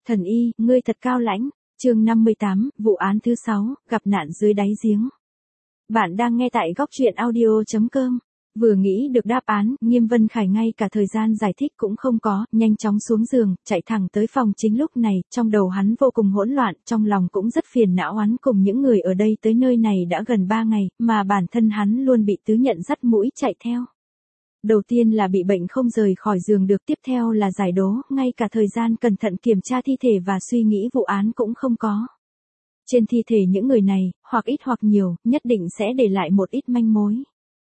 Thần y, ngươi thật cao lãnh. Chương 58, vụ án thứ 6, gặp nạn dưới đáy giếng. Bạn đang nghe tại góc truyện audio.com. Vừa nghĩ được đáp án, Nghiêm Vân Khải ngay cả thời gian giải thích cũng không có, nhanh chóng xuống giường, chạy thẳng tới phòng chính. Lúc này, trong đầu hắn vô cùng hỗn loạn, trong lòng cũng rất phiền não. Hắn cùng những người ở đây tới nơi này đã gần 3 ngày, mà bản thân hắn luôn bị Tứ Nhận dắt mũi chạy theo. Đầu tiên là bị bệnh không rời khỏi giường được, tiếp theo là giải đố, ngay cả thời gian cẩn thận kiểm tra thi thể và suy nghĩ vụ án cũng không có. Trên thi thể những người này, hoặc ít hoặc nhiều, nhất định sẽ để lại một ít manh mối.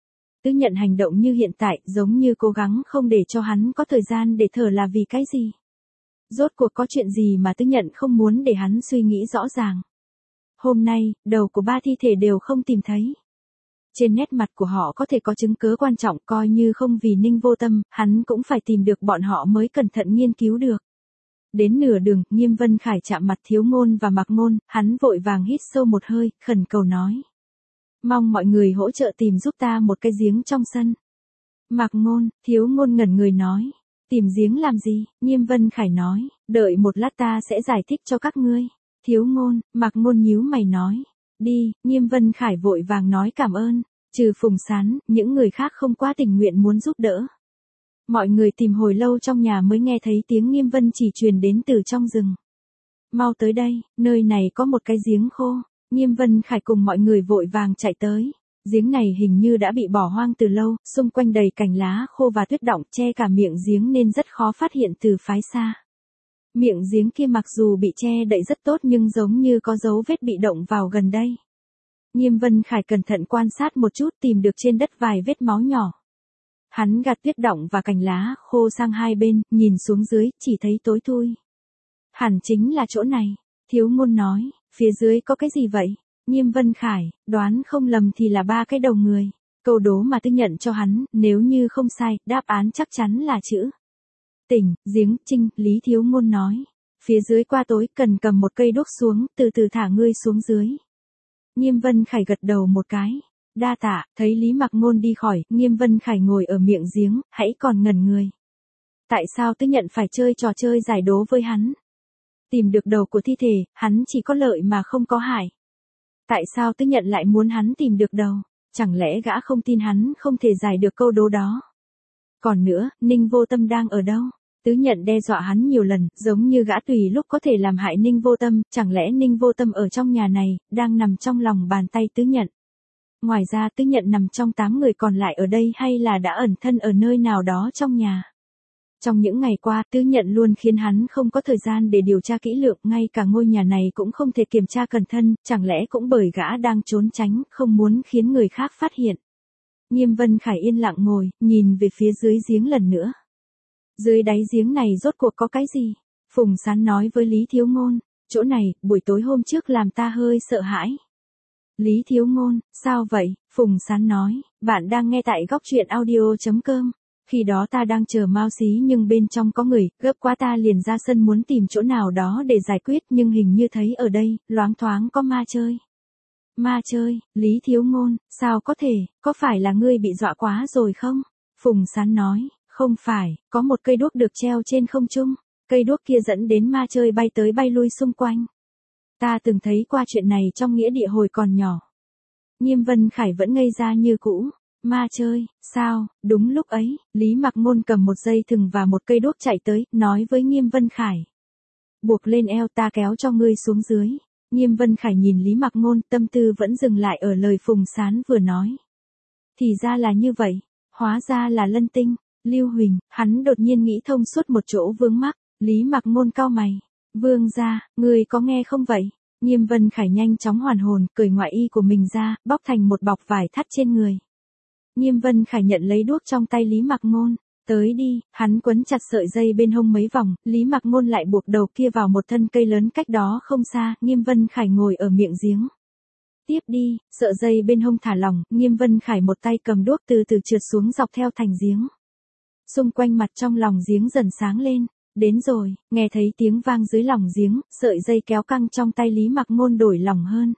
Tứ Nhận hành động như hiện tại, giống như cố gắng không để cho hắn có thời gian để thở là vì cái gì? Rốt cuộc có chuyện gì mà Tứ Nhận không muốn để hắn suy nghĩ rõ ràng? Hôm nay, đầu của 3 thi thể đều không tìm thấy. Trên nét mặt của họ có thể có chứng cứ quan trọng, coi như không vì Ninh Vô Tâm, hắn cũng phải tìm được bọn họ mới cẩn thận nghiên cứu được. Đến nửa đường, Nghiêm Vân Khải chạm mặt Thiếu Ngôn và Mạc Ngôn, hắn vội vàng hít sâu một hơi, khẩn cầu nói. Mong mọi người hỗ trợ tìm giúp ta một cái giếng trong sân. Mạc Ngôn, Thiếu Ngôn ngẩn người nói. Tìm giếng làm gì? Nghiêm Vân Khải nói, đợi một lát ta sẽ giải thích cho các ngươi. Thiếu Ngôn, Mạc Ngôn nhíu mày nói. Đi, Nghiêm Vân Khải vội vàng nói cảm ơn. Trừ Phùng Sán, những người khác không quá tình nguyện muốn giúp đỡ. Mọi người tìm hồi lâu trong nhà mới nghe thấy tiếng Nghiêm Vân chỉ truyền đến từ trong rừng. Mau tới đây, nơi này có một cái giếng khô. Nghiêm Vân Khải cùng mọi người vội vàng chạy tới. Giếng này hình như đã bị bỏ hoang từ lâu, xung quanh đầy cành lá khô và tuyết đọng che cả miệng giếng nên rất khó phát hiện từ phái xa. Miệng giếng kia mặc dù bị che đậy rất tốt nhưng giống như có dấu vết bị động vào gần đây. Nghiêm Vân Khải cẩn thận quan sát một chút, tìm được trên đất vài vết máu nhỏ. Hắn gạt tuyết đọng và cành lá khô sang hai bên, nhìn xuống dưới, chỉ thấy tối thui. Hẳn chính là chỗ này. Thiếu Ngôn nói, phía dưới có cái gì vậy? Nghiêm Vân Khải, đoán không lầm thì là 3 cái đầu người. Câu đố mà Tứ Nhận cho hắn, nếu như không sai, đáp án chắc chắn là chữ Tỉnh, giếng, Trinh. Lý Thiếu Ngôn nói. Phía dưới qua tối, cần cầm một cây đuốc xuống, từ từ thả ngươi xuống dưới. Nghiêm Vân Khải gật đầu một cái. Đa tạ. Thấy Lý Mạc Ngôn đi khỏi, Nghiêm Vân Khải ngồi ở miệng giếng, hãy còn ngẩn người. Tại sao Tứ Nhận phải chơi trò chơi giải đố với hắn? Tìm được đầu của thi thể, hắn chỉ có lợi mà không có hại. Tại sao Tứ Nhận lại muốn hắn tìm được đầu? Chẳng lẽ gã không tin hắn không thể giải được câu đố đó? Còn nữa, Ninh Vô Tâm đang ở đâu? Tứ Nhận đe dọa hắn nhiều lần, giống như gã tùy lúc có thể làm hại Ninh Vô Tâm, chẳng lẽ Ninh Vô Tâm ở trong nhà này, đang nằm trong lòng bàn tay Tứ Nhận? Ngoài ra Tứ Nhận nằm trong 8 người còn lại ở đây hay là đã ẩn thân ở nơi nào đó trong nhà? Trong những ngày qua, Tứ Nhận luôn khiến hắn không có thời gian để điều tra kỹ lưỡng, ngay cả ngôi nhà này cũng không thể kiểm tra cẩn thận, chẳng lẽ cũng bởi gã đang trốn tránh, không muốn khiến người khác phát hiện. Nghiêm Vân Khải yên lặng ngồi, nhìn về phía dưới giếng lần nữa. Dưới đáy giếng này rốt cuộc có cái gì? Phùng Sán nói với Lý Thiếu Ngôn, chỗ này, buổi tối hôm trước làm ta hơi sợ hãi. Lý Thiếu Ngôn, sao vậy? Phùng Sán nói, bạn đang nghe tại góc truyện audio.com. Khi đó ta đang chờ Mao Xí nhưng bên trong có người, gấp quá ta liền ra sân muốn tìm chỗ nào đó để giải quyết nhưng hình như thấy ở đây, loáng thoáng có ma chơi. Ma chơi, Lý Thiếu Ngôn, sao có thể, có phải là ngươi bị dọa quá rồi không? Phùng Sán nói, không phải, có một cây đuốc được treo trên không trung, cây đuốc kia dẫn đến ma chơi bay tới bay lui xung quanh. Ta từng thấy qua chuyện này trong nghĩa địa hồi còn nhỏ. Nghiêm Vân Khải vẫn ngây ra như cũ. Ma chơi, sao? Đúng lúc ấy, Lý Mạc Ngôn cầm một dây thừng và một cây đuốc chạy tới, nói với Nghiêm Vân Khải. Buộc lên eo ta kéo cho ngươi xuống dưới. Nghiêm Vân Khải nhìn Lý Mạc Ngôn, tâm tư vẫn dừng lại ở lời Phùng Sán vừa nói. Thì ra là như vậy, hóa ra là Lân Tinh, Lưu Huỳnh, hắn đột nhiên nghĩ thông suốt một chỗ vướng mắc. Lý Mạc Ngôn cau mày. Vương gia, ngươi có nghe không vậy? Nghiêm Vân Khải nhanh chóng hoàn hồn, cởi ngoại y của mình ra, bóc thành một bọc vải thắt trên người. Nghiêm Vân Khải nhận lấy đuốc trong tay Lý Mạc Ngôn, tới đi, hắn quấn chặt sợi dây bên hông mấy vòng, Lý Mạc Ngôn lại buộc đầu kia vào một thân cây lớn cách đó không xa, Nghiêm Vân Khải ngồi ở miệng giếng. Tiếp đi, sợi dây bên hông thả lỏng, Nghiêm Vân Khải một tay cầm đuốc từ từ trượt xuống dọc theo thành giếng. Xung quanh mặt trong lòng giếng dần sáng lên, đến rồi, nghe thấy tiếng vang dưới lòng giếng, sợi dây kéo căng trong tay Lý Mạc Ngôn đổi lỏng hơn.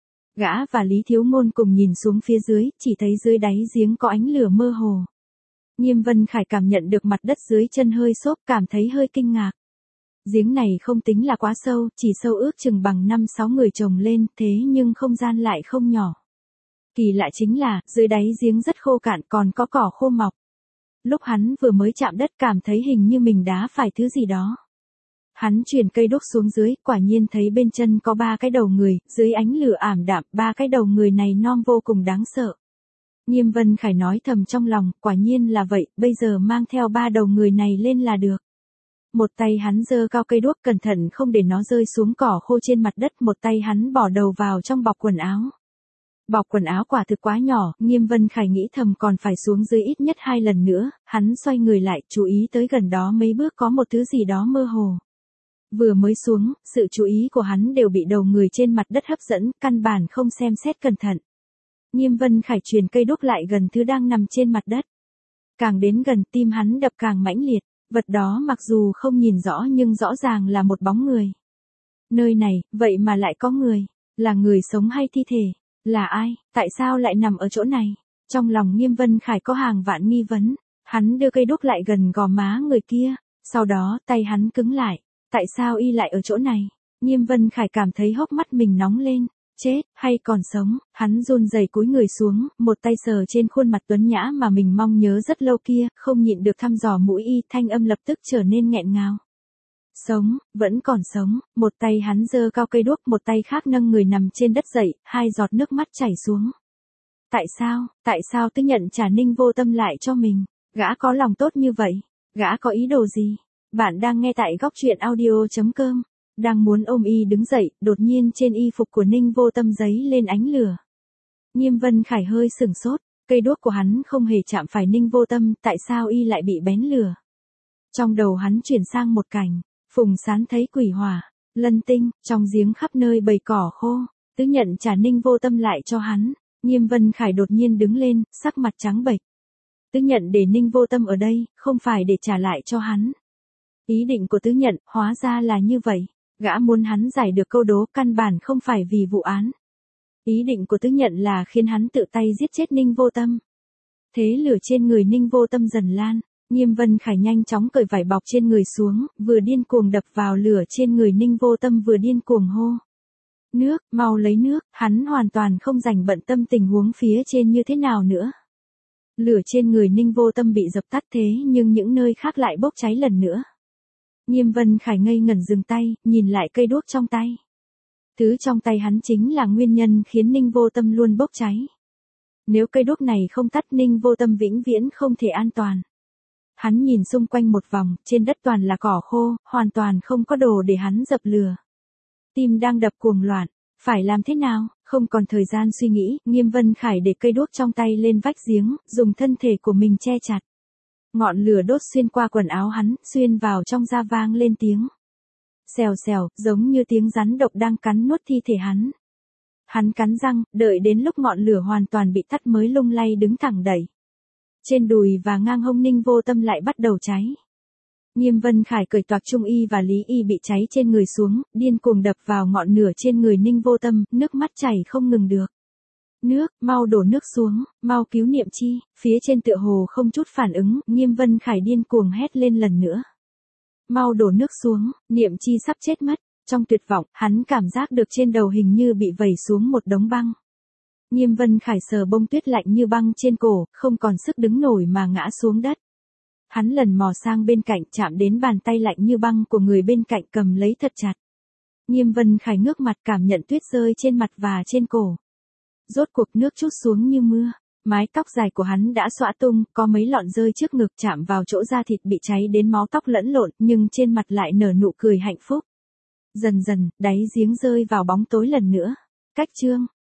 Gã và Lý Thiếu Ngôn cùng nhìn xuống phía dưới, chỉ thấy dưới đáy giếng có ánh lửa mơ hồ. Nghiêm Vân Khải cảm nhận được mặt đất dưới chân hơi xốp, cảm thấy hơi kinh ngạc. Giếng này không tính là quá sâu, chỉ sâu ước chừng bằng 5-6 người chồng lên, thế nhưng không gian lại không nhỏ. Kỳ lạ chính là, dưới đáy giếng rất khô cạn còn có cỏ khô mọc. Lúc hắn vừa mới chạm đất cảm thấy hình như mình đá phải thứ gì đó. Hắn chuyền cây đuốc xuống dưới, quả nhiên thấy bên chân có 3 cái đầu người, dưới ánh lửa ảm đạm, 3 cái đầu người này non vô cùng đáng sợ. Nghiêm Vân Khải nói thầm trong lòng, quả nhiên là vậy, bây giờ mang theo 3 đầu người này lên là được. Một tay hắn giơ cao cây đuốc cẩn thận không để nó rơi xuống cỏ khô trên mặt đất, một tay hắn bỏ đầu vào trong bọc quần áo. Bọc quần áo quả thực quá nhỏ, Nghiêm Vân Khải nghĩ thầm còn phải xuống dưới ít nhất 2 lần nữa, hắn xoay người lại, chú ý tới gần đó mấy bước có một thứ gì đó mơ hồ. Vừa mới xuống, sự chú ý của hắn đều bị đầu người trên mặt đất hấp dẫn, căn bản không xem xét cẩn thận. Nghiêm Vân Khải truyền cây đuốc lại gần thứ đang nằm trên mặt đất. Càng đến gần tim hắn đập càng mãnh liệt, vật đó mặc dù không nhìn rõ nhưng rõ ràng là một bóng người. Nơi này, vậy mà lại có người, là người sống hay thi thể, là ai, tại sao lại nằm ở chỗ này? Trong lòng Nghiêm Vân Khải có hàng vạn nghi vấn, hắn đưa cây đuốc lại gần gò má người kia, sau đó tay hắn cứng lại, tại sao y lại ở chỗ này? Nghiêm Vân Khải cảm thấy hốc mắt mình nóng lên. Chết, hay còn sống, hắn run rẩy cúi người xuống, một tay sờ trên khuôn mặt tuấn nhã mà mình mong nhớ rất lâu kia, không nhịn được thăm dò mũi y, thanh âm lập tức trở nên nghẹn ngào. Sống, vẫn còn sống, một tay hắn giơ cao cây đuốc, một tay khác nâng người nằm trên đất dậy, 2 giọt nước mắt chảy xuống. Tại sao Tư Nhận trả Ninh Vô Tâm lại cho mình? Gã có lòng tốt như vậy, gã có ý đồ gì? Bạn đang nghe tại góc truyện audio.com. Đang muốn ôm y đứng dậy, đột nhiên trên y phục của Ninh Vô Tâm giấy lên ánh lửa. Nghiêm Vân Khải hơi sửng sốt, cây đuốc của hắn không hề chạm phải Ninh Vô Tâm, tại sao y lại bị bén lửa? Trong đầu hắn chuyển sang một cảnh, Phùng Sán thấy quỷ hỏa, lân tinh, trong giếng khắp nơi bầy cỏ khô, Tư Nhận trả Ninh Vô Tâm lại cho hắn. Nghiêm Vân Khải đột nhiên đứng lên, sắc mặt trắng bệch. Tư Nhận để Ninh Vô Tâm ở đây, không phải để trả lại cho hắn. Ý định của Tư Nhận, hóa ra là như vậy. Gã muốn hắn giải được câu đố, căn bản không phải vì vụ án. Ý định của Tư Nhận là khiến hắn tự tay giết chết Ninh Vô Tâm. Thế lửa trên người Ninh Vô Tâm dần lan, Nghiêm Vân Khải nhanh chóng cởi vải bọc trên người xuống, vừa điên cuồng đập vào lửa trên người Ninh Vô Tâm vừa điên cuồng hô. Nước, mau lấy nước, hắn hoàn toàn không rảnh bận tâm tình huống phía trên như thế nào nữa. Lửa trên người Ninh Vô Tâm bị dập tắt thế nhưng những nơi khác lại bốc cháy lần nữa. Nghiêm Vân Khải ngây ngẩn dừng tay, nhìn lại cây đuốc trong tay. Thứ trong tay hắn chính là nguyên nhân khiến Ninh Vô Tâm luôn bốc cháy. Nếu cây đuốc này không tắt Ninh Vô Tâm vĩnh viễn không thể an toàn. Hắn nhìn xung quanh một vòng, trên đất toàn là cỏ khô, hoàn toàn không có đồ để hắn dập lửa. Tim đang đập cuồng loạn, phải làm thế nào, không còn thời gian suy nghĩ, Nghiêm Vân Khải để cây đuốc trong tay lên vách giếng, dùng thân thể của mình che chặt. Ngọn lửa đốt xuyên qua quần áo hắn, xuyên vào trong da vang lên tiếng. Xèo xèo, giống như tiếng rắn độc đang cắn nuốt thi thể hắn. Hắn cắn răng, đợi đến lúc ngọn lửa hoàn toàn bị tắt mới lung lay đứng thẳng đẩy. Trên đùi và ngang hông Ninh Vô Tâm lại bắt đầu cháy. Nghiêm Vân Khải cởi toạc trung y và lý y bị cháy trên người xuống, điên cuồng đập vào ngọn lửa trên người Ninh Vô Tâm, nước mắt chảy không ngừng được. Nước, mau đổ nước xuống, mau cứu Niệm Chi, phía trên tựa hồ không chút phản ứng, Nghiêm Vân Khải điên cuồng hét lên lần nữa. Mau đổ nước xuống, Niệm Chi sắp chết mất, trong tuyệt vọng, hắn cảm giác được trên đầu hình như bị vẩy xuống một đống băng. Nghiêm Vân Khải sờ bông tuyết lạnh như băng trên cổ, không còn sức đứng nổi mà ngã xuống đất. Hắn lần mò sang bên cạnh chạm đến bàn tay lạnh như băng của người bên cạnh cầm lấy thật chặt. Nghiêm Vân Khải ngước mặt cảm nhận tuyết rơi trên mặt và trên cổ. Rốt cuộc nước trút xuống như mưa, mái tóc dài của hắn đã xõa tung, có mấy lọn rơi trước ngực chạm vào chỗ da thịt bị cháy đến máu tóc lẫn lộn, nhưng trên mặt lại nở nụ cười hạnh phúc. Dần dần, đáy giếng rơi vào bóng tối lần nữa. Cách chương